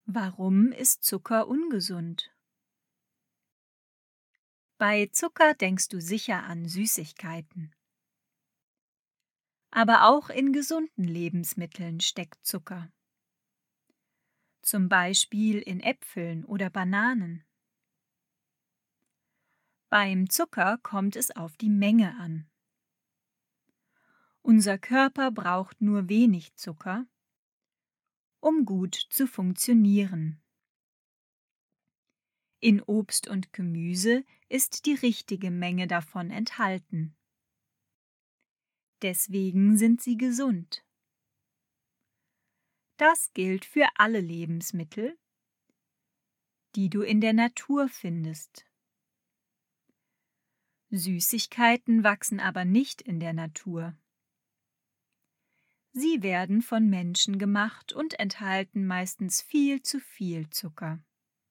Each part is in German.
Warum ist Zucker ungesund? Bei Zucker denkst du sicher an Süßigkeiten. Aber auch in gesunden Lebensmitteln steckt Zucker. Zum Beispiel in Äpfeln oder Bananen. Beim Zucker kommt es auf die Menge an. Unser Körper braucht nur wenig Zucker, um gut zu funktionieren. In Obst und Gemüse ist die richtige Menge davon enthalten. Deswegen sind sie gesund. Das gilt für alle Lebensmittel, die du in der Natur findest. Süßigkeiten wachsen aber nicht in der Natur. Sie werden von Menschen gemacht und enthalten meistens viel zu viel Zucker.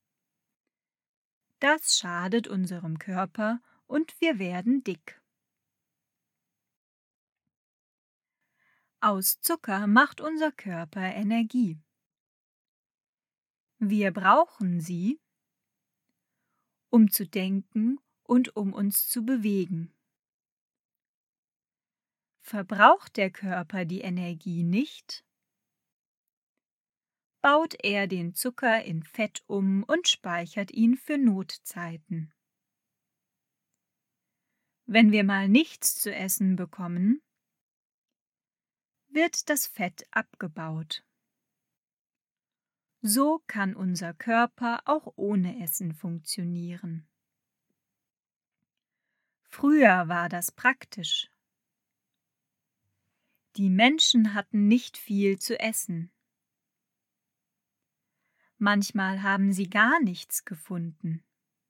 Das schadet unserem Körper und wir werden dick. Aus Zucker macht unser Körper Energie. Wir brauchen sie, um zu denken und um uns zu bewegen. Verbraucht der Körper die Energie nicht, baut er den Zucker in Fett um und speichert ihn für Notzeiten. Wenn wir mal nichts zu essen bekommen, wird das Fett abgebaut. So kann unser Körper auch ohne Essen funktionieren. Früher war das praktisch. Die Menschen hatten nicht viel zu essen. Manchmal haben sie gar nichts gefunden.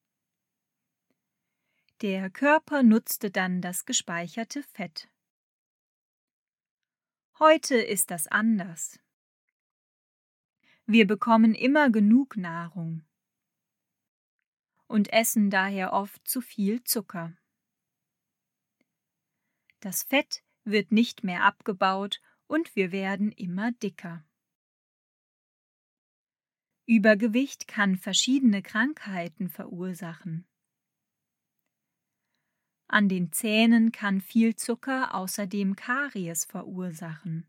Der Körper nutzte dann das gespeicherte Fett. Heute ist das anders. Wir bekommen immer genug Nahrung und essen daher oft zu viel Zucker. Das Fett wird nicht mehr abgebaut und wir werden immer dicker. Übergewicht kann verschiedene Krankheiten verursachen. An den Zähnen kann viel Zucker außerdem Karies verursachen.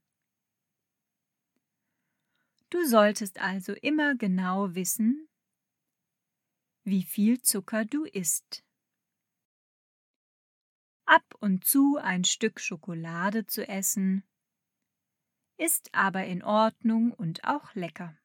Du solltest also immer genau wissen, wie viel Zucker du isst. Ab und zu ein Stück Schokolade zu essen, ist aber in Ordnung und auch lecker.